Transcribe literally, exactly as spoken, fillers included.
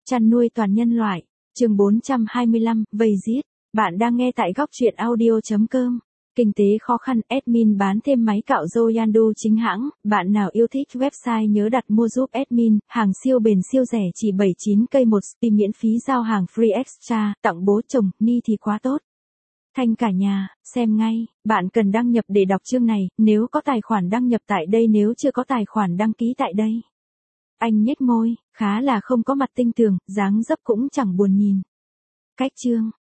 Chăn nuôi toàn nhân loại, chương bốn trăm hai mươi lăm, vây giết. Bạn đang nghe tại góc truyện audio chấm com. Kinh tế khó khăn, admin bán thêm máy cạo râu Yandu chính hãng. Bạn nào yêu thích website nhớ đặt mua giúp admin, hàng siêu bền siêu rẻ chỉ bảy mươi chín cây một, tìm miễn phí giao hàng free extra, tặng bố chồng, ni thì quá tốt. Thanh cả nhà, xem ngay, bạn cần đăng nhập để đọc chương này, nếu có tài khoản đăng nhập tại đây, nếu chưa có tài khoản đăng ký tại đây. Anh nhếch môi, khá là không có mặt tinh tường, dáng dấp cũng chẳng buồn nhìn. Cách chương,